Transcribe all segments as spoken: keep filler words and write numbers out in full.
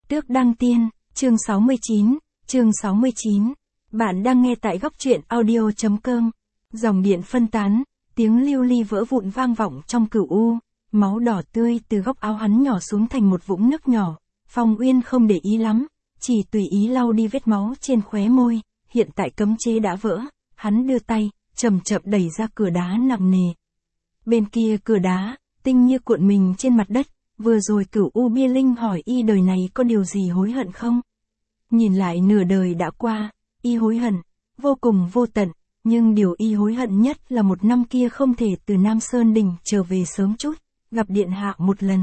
Tước Đăng Tiên, chương sáu mươi chín, chương sáu mươi chín. Bạn đang nghe tại góc truyện audio chấm com. Dòng điện phân tán, tiếng lưu ly vỡ vụn vang vọng trong cửu u, máu đỏ tươi từ góc áo hắn nhỏ xuống thành một vũng nước nhỏ. Phong Uyên không để ý lắm, chỉ tùy ý lau đi vết máu trên khóe môi, hiện tại cấm chế đã vỡ, hắn đưa tay, chậm chậm đẩy ra cửa đá nặng nề. Bên kia cửa đá, Tinh Như cuộn mình trên mặt đất, vừa rồi Cửu U Bia Linh hỏi y đời này có điều gì hối hận không? Nhìn lại nửa đời đã qua, y hối hận, vô cùng vô tận, nhưng điều y hối hận nhất là một năm kia không thể từ Nam Sơn Đình trở về sớm chút, gặp Điện Hạ một lần.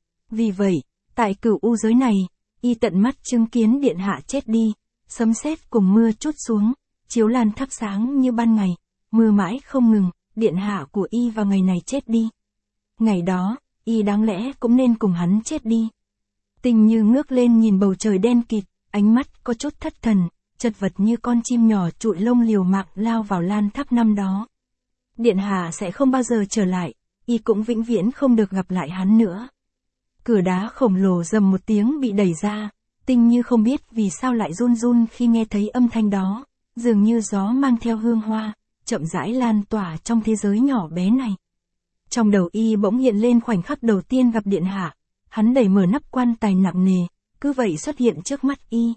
Vì vậy, tại Cửu U giới này, y tận mắt chứng kiến Điện Hạ chết đi, sấm sét cùng mưa trút xuống, chiếu lan thắp sáng như ban ngày, mưa mãi không ngừng, Điện Hạ của y vào ngày này chết đi. Ngày đó, y đáng lẽ cũng nên cùng hắn chết đi. Tình Như ngước lên nhìn bầu trời đen kịt, ánh mắt có chút thất thần, chật vật như con chim nhỏ trụi lông liều mạng lao vào lan tháp năm đó. Điện Hạ sẽ không bao giờ trở lại, y cũng vĩnh viễn không được gặp lại hắn nữa. Cửa đá khổng lồ rầm một tiếng bị đẩy ra, Tinh Như không biết vì sao lại run run khi nghe thấy âm thanh đó, dường như gió mang theo hương hoa, chậm rãi lan tỏa trong thế giới nhỏ bé này. Trong đầu y bỗng hiện lên khoảnh khắc đầu tiên gặp Điện Hạ, hắn đẩy mở nắp quan tài nặng nề, cứ vậy xuất hiện trước mắt y.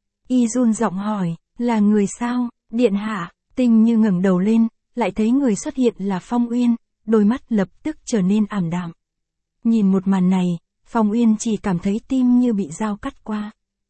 Y run giọng hỏi, là người sao, Điện Hạ? Tinh Như ngẩng đầu lên, lại thấy người xuất hiện là Phong Uyên, đôi mắt lập tức trở nên ảm đạm. Nhìn một màn này, Phong Uyên chỉ cảm thấy tim như bị dao cắt qua.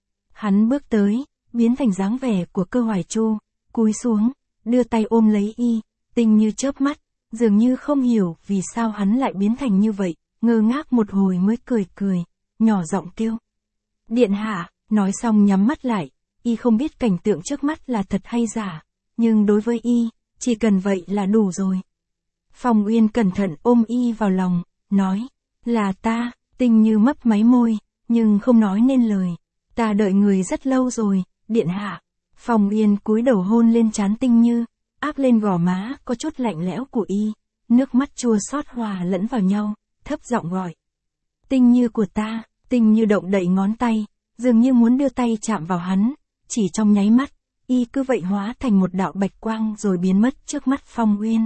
Hắn bước tới, biến thành dáng vẻ của Cơ Hoài Chu, cúi xuống, đưa tay ôm lấy y. Tinh Như chớp mắt, dường như không hiểu vì sao hắn lại biến thành như vậy, ngơ ngác một hồi mới cười cười, nhỏ giọng kêu. Điện Hạ, nói xong nhắm mắt lại, y không biết cảnh tượng trước mắt là thật hay giả, nhưng đối với y, chỉ cần vậy là đủ rồi. Phong Uyên cẩn thận ôm y vào lòng, nói, là ta. Tinh Như mấp máy môi, nhưng không nói nên lời. Ta đợi người rất lâu rồi, Điện Hạ. Phong Uyên cúi đầu hôn lên trán Tinh Như, áp lên gò má có chút lạnh lẽo của y, nước mắt chua xót hòa lẫn vào nhau, thấp giọng gọi. Tinh Như của ta. Tinh Như động đậy ngón tay, dường như muốn đưa tay chạm vào hắn, chỉ trong nháy mắt, y cứ vậy hóa thành một đạo bạch quang rồi biến mất trước mắt Phong Uyên.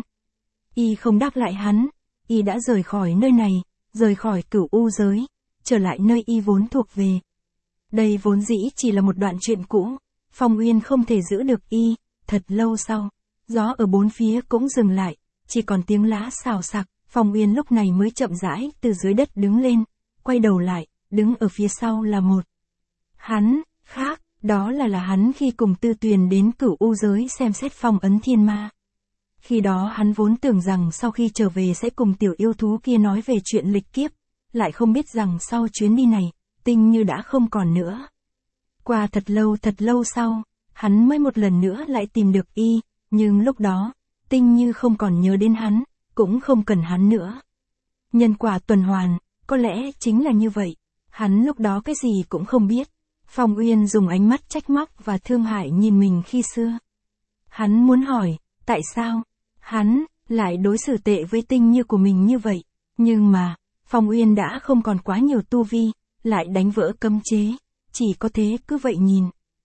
Y không đáp lại hắn, y đã rời khỏi nơi này, rời khỏi Cửu U giới, trở lại nơi y vốn thuộc về. Đây vốn dĩ chỉ là một đoạn chuyện cũ, Phong Uyên không thể giữ được y. Thật lâu sau, gió ở bốn phía cũng dừng lại, chỉ còn tiếng lá xào xạc. Phong Uyên lúc này mới chậm rãi từ dưới đất đứng lên, quay đầu lại, đứng ở phía sau là một hắn khác, đó là là hắn khi cùng Tư Tuyền đến Cửu U giới xem xét phong ấn thiên ma. Khi đó hắn vốn tưởng rằng sau khi trở về sẽ cùng tiểu yêu thú kia nói về chuyện lịch kiếp, lại không biết rằng sau chuyến đi này, Tinh Như đã không còn nữa. Qua thật lâu thật lâu sau, hắn mới một lần nữa lại tìm được y, nhưng lúc đó, Tinh Như không còn nhớ đến hắn, cũng không cần hắn nữa. Nhân quả tuần hoàn, có lẽ chính là như vậy, hắn lúc đó cái gì cũng không biết. Phong Uyên dùng ánh mắt trách móc và thương hại nhìn mình khi xưa. Hắn muốn hỏi, tại sao hắn lại đối xử tệ với Tinh Như của mình như vậy, nhưng mà, Phong Uyên đã không còn quá nhiều tu vi, lại đánh vỡ cấm chế, chỉ có thế cứ vậy nhìn.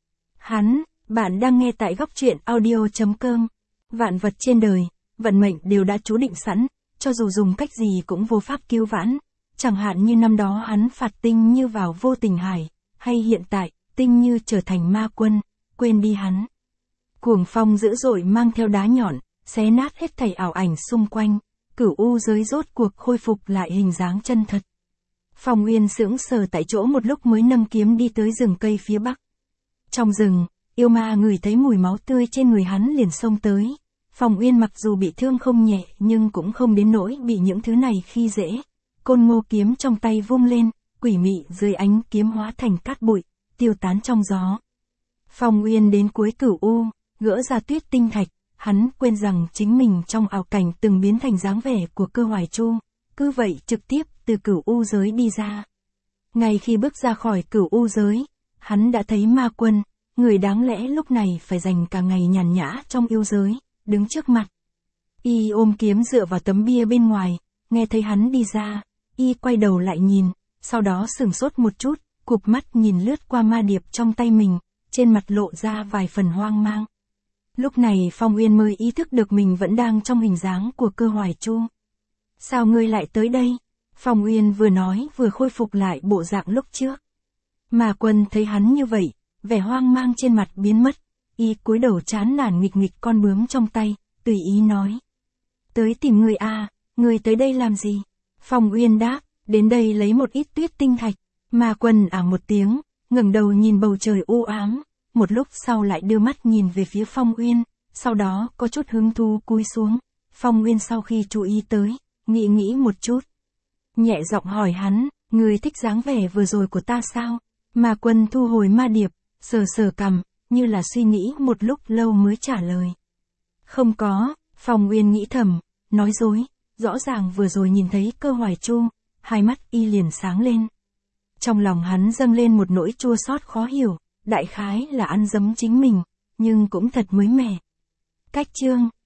Hắn, bạn đang nghe tại góc truyện audio chấm com. Vạn vật trên đời, vận mệnh đều đã chú định sẵn, cho dù dùng cách gì cũng vô pháp cứu vãn. Chẳng hạn như năm đó hắn phạt Tinh Như vào vô tình hải, hay hiện tại, Tinh Như trở thành ma quân, quên đi hắn. Cuồng phong dữ dội mang theo đá nhọn, xé nát hết thảy ảo ảnh xung quanh, Cửu U giới rốt cuộc khôi phục lại hình dáng chân thật. Phong Uyên sững sờ tại chỗ một lúc mới nâng kiếm đi tới rừng cây phía bắc. Trong rừng, yêu ma ngửi thấy mùi máu tươi trên người hắn liền xông tới. Phong Uyên mặc dù bị thương không nhẹ nhưng cũng không đến nỗi bị những thứ này khi dễ. Côn Ngô kiếm trong tay vung lên, quỷ mị dưới ánh kiếm hóa thành cát bụi, tiêu tán trong gió. Phong Uyên đến cuối Cửu U, gỡ ra tuyết tinh thạch, hắn quên rằng chính mình trong ảo cảnh từng biến thành dáng vẻ của Cơ Hoài Chu, cứ vậy trực tiếp từ Cửu U giới đi ra. Ngay khi bước ra khỏi Cửu U giới, hắn đã thấy ma quân, người đáng lẽ lúc này phải dành cả ngày nhàn nhã trong yêu giới, đứng trước mặt. Y ôm kiếm dựa vào tấm bia bên ngoài, nghe thấy hắn đi ra, y quay đầu lại nhìn, sau đó sửng sốt một chút, cụp mắt nhìn lướt qua ma điệp trong tay mình, trên mặt lộ ra vài phần hoang mang. Lúc này Phong Uyên mới ý thức được mình vẫn đang trong hình dáng của Cơ Hoài Chu. Sao ngươi lại tới đây? Phong Uyên vừa nói vừa khôi phục lại bộ dạng lúc trước. Mà Quân thấy hắn như vậy, vẻ hoang mang trên mặt biến mất, y cúi đầu chán nản nghịch nghịch con bướm trong tay, tùy ý nói. Tới tìm ngươi à, ngươi tới đây làm gì? Phong Uyên đáp, đến đây lấy một ít tuyết tinh thạch. Mà Quân ả một tiếng, ngẩng đầu nhìn bầu trời u ám, một lúc sau lại đưa mắt nhìn về phía Phong Uyên, sau đó có chút hứng thú cúi xuống. Phong Uyên sau khi chú ý tới, nghĩ nghĩ một chút, nhẹ giọng hỏi hắn, ngươi thích dáng vẻ vừa rồi của ta sao? Mà Quân thu hồi ma điệp, sờ sờ cằm, như là suy nghĩ một lúc lâu mới trả lời. Không có. Phong Uyên nghĩ thầm, nói dối, rõ ràng vừa rồi nhìn thấy Cơ Hoài Chu, hai mắt y liền sáng lên. Trong lòng hắn dâng lên một nỗi chua xót khó hiểu, đại khái là ăn dấm chính mình, nhưng cũng thật mới mẻ. Cách chương